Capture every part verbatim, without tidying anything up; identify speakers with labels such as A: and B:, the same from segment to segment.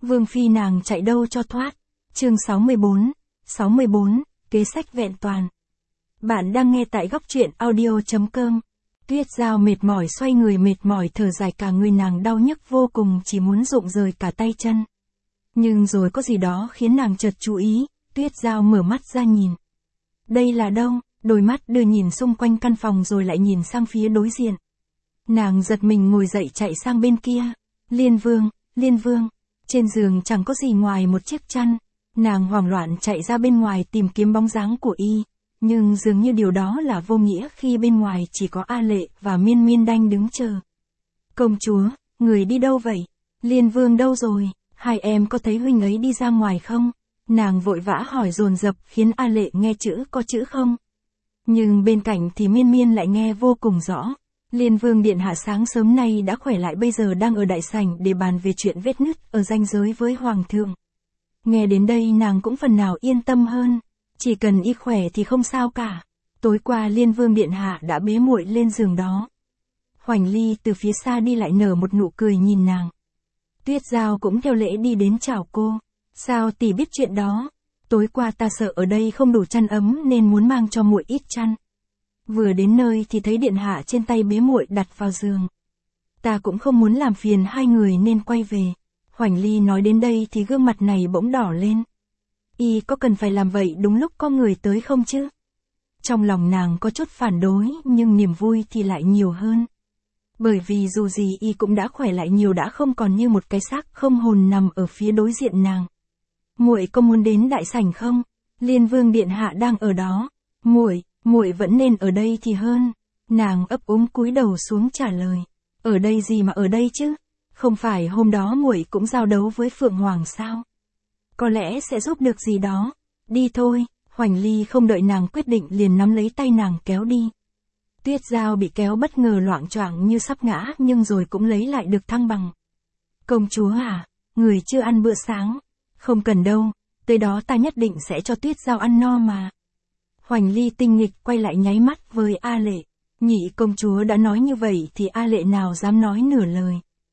A: Vương phi nàng chạy đâu cho thoát. Chương sáu mươi bốn, sáu mươi bốn, kế sách vẹn toàn. Bạn đang nghe tại góc truyện audio chấm com. Tuyết Giao mệt mỏi xoay người mệt mỏi thở dài cả người nàng đau nhức vô cùng chỉ muốn rụng rời cả tay chân. Nhưng rồi có gì đó khiến nàng chợt chú ý, Tuyết Giao mở mắt ra nhìn. Đây là đâu? Đôi mắt đưa nhìn xung quanh căn phòng rồi lại nhìn sang phía đối diện. Nàng giật mình ngồi dậy chạy sang bên kia. Liên Vương, Liên Vương. Trên giường chẳng có gì ngoài một chiếc chăn. Nàng hoảng loạn chạy ra bên ngoài tìm kiếm bóng dáng của y. Nhưng dường như điều đó là vô nghĩa khi bên ngoài chỉ có A Lệ và Miên Miên Đanh đứng chờ. Công chúa, người đi đâu vậy? Liên Vương đâu rồi? Hai em có thấy huynh ấy đi ra ngoài không? Nàng vội vã hỏi dồn dập khiến A Lệ nghe chữ có chữ không. Nhưng bên cạnh thì Miên Miên lại nghe vô cùng rõ. Liên Vương điện hạ sáng sớm nay đã khỏe lại bây giờ đang ở đại sảnh để bàn về chuyện vết nứt ở ranh giới với Hoàng thượng. Nghe đến đây nàng cũng phần nào yên tâm hơn. Chỉ cần y khỏe thì không sao cả. Tối qua Liên Vương điện hạ đã bế muội lên giường đó. Hoành Ly từ phía xa đi lại nở một nụ cười nhìn nàng. Tuyết Giao cũng theo lễ đi đến chào cô. Sao tỷ biết chuyện đó? Tối qua ta sợ ở đây không đủ chăn ấm nên muốn mang cho muội ít chăn. Vừa đến nơi thì thấy điện hạ trên tay bế muội đặt vào giường. Ta cũng không muốn làm phiền hai người nên quay về. Hoành Ly nói đến đây thì gương mặt này bỗng đỏ lên. Y có cần phải làm vậy đúng lúc có người tới không chứ? Trong lòng nàng có chút phản đối nhưng niềm vui thì lại nhiều hơn. Bởi vì dù gì y cũng đã khỏe lại nhiều đã không còn như một cái xác không hồn nằm ở phía đối diện nàng. Muội có muốn đến đại sảnh không? Liên Vương điện hạ đang ở đó. Muội, muội vẫn nên ở đây thì hơn. Nàng ấp úng cúi đầu xuống trả lời. Ở đây gì mà ở đây chứ? Không phải hôm đó muội cũng giao đấu với Phượng Hoàng sao? Có lẽ sẽ giúp được gì đó. Đi thôi. Hoành Ly không đợi nàng quyết định liền nắm lấy tay nàng kéo đi. Tuyết Giao bị kéo bất ngờ loạng choạng như sắp ngã nhưng rồi cũng lấy lại được thăng bằng. Công chúa à, người chưa ăn bữa sáng. Không cần đâu, tới đó ta nhất định sẽ cho Tuyết Giao ăn no mà. Hoành Ly tinh nghịch quay lại nháy mắt với A Lệ. Nhị công chúa đã nói như vậy thì A Lệ nào dám nói nửa lời.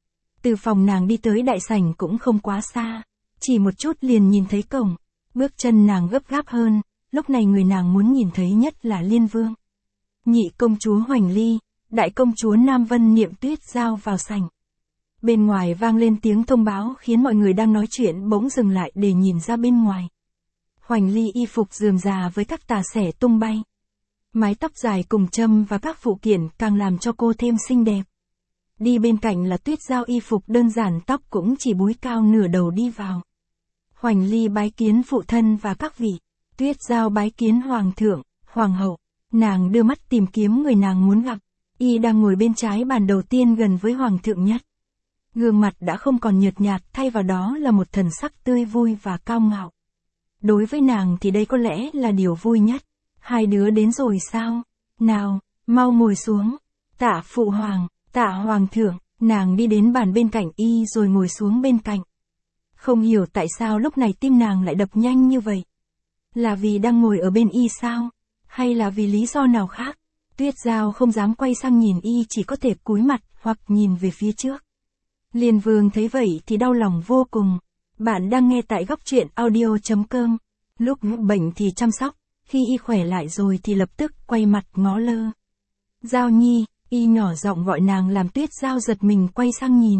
A: Từ phòng nàng đi tới đại sảnh cũng không quá xa. Chỉ một chút liền nhìn thấy cổng. Bước chân nàng gấp gáp hơn, lúc này người nàng muốn nhìn thấy nhất là Liên Vương. Nhị công chúa Hoành Ly, đại công chúa Nam Vân Niệm Tuyết Giao vào sảnh. Bên ngoài vang lên tiếng thông báo khiến mọi người đang nói chuyện bỗng dừng lại để nhìn ra bên ngoài. Hoành Ly y phục rườm rà với các tà xẻ tung bay. Mái tóc dài cùng châm và các phụ kiện càng làm cho cô thêm xinh đẹp. Đi bên cạnh là Tuyết Giao y phục đơn giản tóc cũng chỉ búi cao nửa đầu đi vào. Hoành Ly bái kiến phụ thân và các vị. Tuyết Giao bái kiến Hoàng thượng, Hoàng hậu. Nàng đưa mắt tìm kiếm người nàng muốn gặp. Y đang ngồi bên trái bàn đầu tiên gần với Hoàng thượng nhất. Gương mặt đã không còn nhợt nhạt thay vào đó là một thần sắc tươi vui và cao ngạo. Đối với nàng thì đây có lẽ là điều vui nhất. Hai đứa đến rồi sao? Nào, mau ngồi xuống. Tạ phụ hoàng, tạ hoàng thượng. Nàng đi đến bàn bên cạnh y rồi ngồi xuống bên cạnh. Không hiểu tại sao lúc này tim nàng lại đập nhanh như vậy. Là vì đang ngồi ở bên y sao? Hay là vì lý do nào khác? Tuyết Giao không dám quay sang nhìn y chỉ có thể cúi mặt hoặc nhìn về phía trước. Liên Vương thấy vậy thì đau lòng vô cùng. Bạn đang nghe tại góc truyện audio chấm com. Lúc bệnh thì chăm sóc, khi y khỏe lại rồi thì lập tức quay mặt ngó lơ. Giao Nhi, y nhỏ giọng gọi nàng làm Tuyết Giao giật mình quay sang nhìn.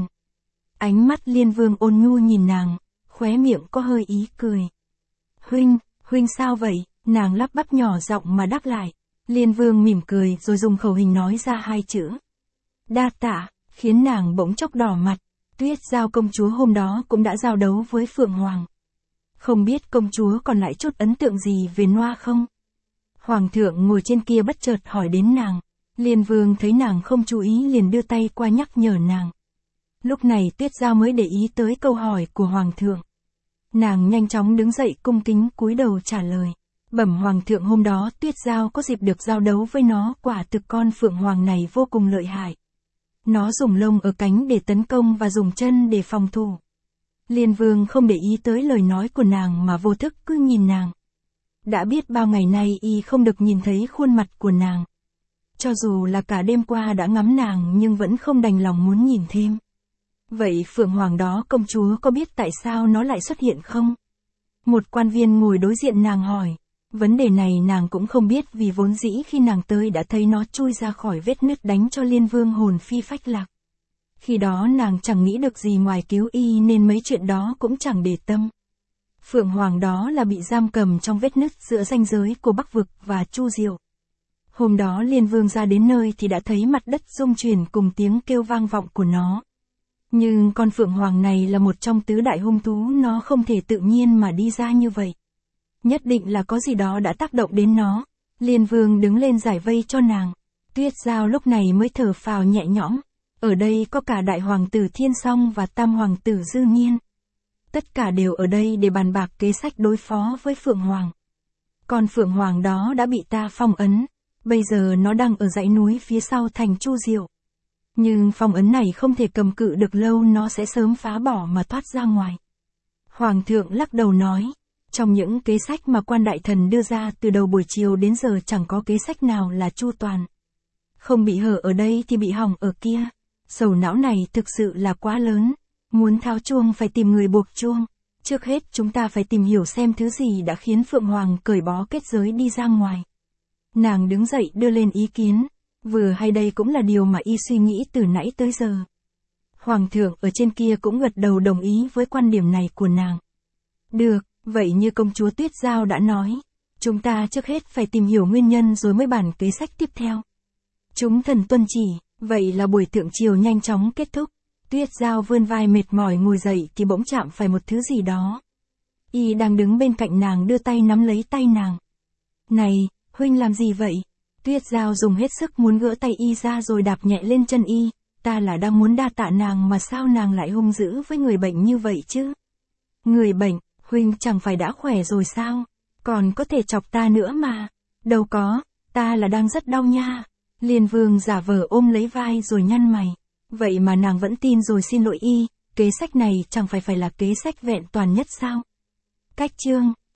A: Ánh mắt Liên Vương ôn nhu nhìn nàng, khóe miệng có hơi ý cười. Huynh, huynh sao vậy? Nàng lắp bắp nhỏ giọng mà đáp lại. Liên Vương mỉm cười rồi dùng khẩu hình nói ra hai chữ. Đa tạ, khiến nàng bỗng chốc đỏ mặt. Tuyết Giao công chúa hôm đó cũng đã giao đấu với Phượng Hoàng. Không biết công chúa còn lại chút ấn tượng gì về Noa không? Hoàng thượng ngồi trên kia bất chợt hỏi đến nàng. Liên Vương thấy nàng không chú ý liền đưa tay qua nhắc nhở nàng. Lúc này Tuyết Giao mới để ý tới câu hỏi của Hoàng thượng. Nàng nhanh chóng đứng dậy cung kính cúi đầu trả lời. Bẩm Hoàng thượng hôm đó Tuyết Giao có dịp được giao đấu với nó, quả thực con Phượng Hoàng này vô cùng lợi hại. Nó dùng lông ở cánh để tấn công và dùng chân để phòng thủ. Liên Vương không để ý tới lời nói của nàng mà vô thức cứ nhìn nàng. Đã biết bao ngày nay y không được nhìn thấy khuôn mặt của nàng. Cho dù là cả đêm qua đã ngắm nàng nhưng vẫn không đành lòng muốn nhìn thêm. Vậy Phượng Hoàng đó công chúa có biết tại sao nó lại xuất hiện không? Một quan viên ngồi đối diện nàng hỏi. Vấn đề này nàng cũng không biết vì vốn dĩ khi nàng tới đã thấy nó chui ra khỏi vết nứt đánh cho Liên Vương hồn phi phách lạc. Khi đó nàng chẳng nghĩ được gì ngoài cứu y nên mấy chuyện đó cũng chẳng để tâm. Phượng Hoàng đó là bị giam cầm trong vết nứt giữa ranh giới của Bắc Vực và Chu Diệu. Hôm đó Liên Vương ra đến nơi thì đã thấy mặt đất rung chuyển cùng tiếng kêu vang vọng của nó. Nhưng con Phượng Hoàng này là một trong tứ đại hung thú, nó không thể tự nhiên mà đi ra như vậy. Nhất định là có gì đó đã tác động đến nó. Liên Vương đứng lên giải vây cho nàng. Tuyết Giao lúc này mới thở phào nhẹ nhõm. Ở đây có cả đại hoàng tử Thiên Song và tam hoàng tử Dư Nghiên. Tất cả đều ở đây để bàn bạc kế sách đối phó với Phượng Hoàng. Con Phượng Hoàng đó đã bị ta phong ấn. Bây giờ nó đang ở dãy núi phía sau thành Chu Diệu. Nhưng phong ấn này không thể cầm cự được lâu, nó sẽ sớm phá bỏ mà thoát ra ngoài. Hoàng thượng lắc đầu nói. Trong những kế sách mà quan đại thần đưa ra từ đầu buổi chiều đến giờ chẳng có kế sách nào là chu toàn. Không bị hở ở đây thì bị hỏng ở kia. Sầu não này thực sự là quá lớn. Muốn tháo chuông phải tìm người buộc chuông. Trước hết chúng ta phải tìm hiểu xem thứ gì đã khiến Phượng Hoàng cởi bó kết giới đi ra ngoài. Nàng đứng dậy đưa lên ý kiến. Vừa hay đây cũng là điều mà y suy nghĩ từ nãy tới giờ. Hoàng thượng ở trên kia cũng gật đầu đồng ý với quan điểm này của nàng. Được, vậy như công chúa Tuyết Giao đã nói, chúng ta trước hết phải tìm hiểu nguyên nhân rồi mới bàn kế sách tiếp theo. Chúng thần tuân chỉ, vậy là buổi thượng triều nhanh chóng kết thúc. Tuyết Giao vươn vai mệt mỏi ngồi dậy thì bỗng chạm phải một thứ gì đó. Y đang đứng bên cạnh nàng đưa tay nắm lấy tay nàng. Này, huynh làm gì vậy? Tuyết Giao dùng hết sức muốn gỡ tay y ra rồi đạp nhẹ lên chân y. Ta là đang muốn đa tạ nàng mà sao nàng lại hung dữ với người bệnh như vậy chứ? Người bệnh, huynh chẳng phải đã khỏe rồi sao? Còn có thể chọc ta nữa mà. Đâu có, ta là đang rất đau nha. Liên Vương giả vờ ôm lấy vai rồi nhăn mày. Vậy mà nàng vẫn tin rồi xin lỗi y, kế sách này chẳng phải phải là kế sách vẹn toàn nhất sao? Cách chương